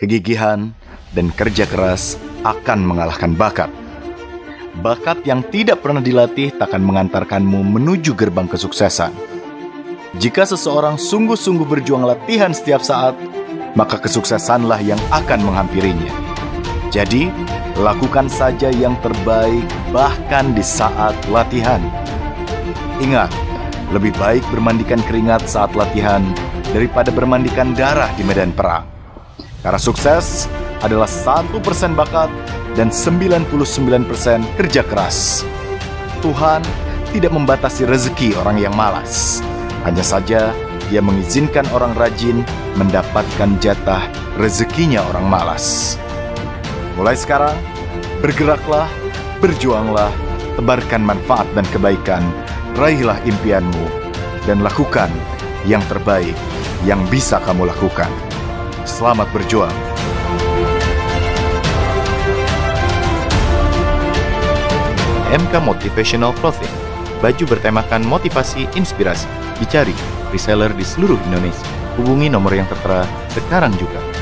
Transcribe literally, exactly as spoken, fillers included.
kegigihan, dan kerja keras akan mengalahkan bakat. Bakat yang tidak pernah dilatih takkan mengantarkanmu menuju gerbang kesuksesan. Jika seseorang sungguh-sungguh berjuang latihan setiap saat, maka kesuksesanlah yang akan menghampirinya. Jadi, lakukan saja yang terbaik bahkan di saat latihan. Ingat, lebih baik bermandikan keringat saat latihan daripada bermandikan darah di medan perang. Karena sukses adalah satu persen bakat dan sembilan puluh sembilan persen kerja keras. Tuhan tidak membatasi rezeki orang yang malas. Hanya saja Dia mengizinkan orang rajin mendapatkan jatah rezekinya orang malas. Mulai sekarang, bergeraklah, berjuanglah, tebarkan manfaat dan kebaikan, raihlah impianmu, dan lakukan yang terbaik yang bisa kamu lakukan. Selamat berjuang. M K Motivational Clothing, baju bertemakan motivasi inspirasi, dicari reseller di seluruh Indonesia. Hubungi nomor yang tertera sekarang juga.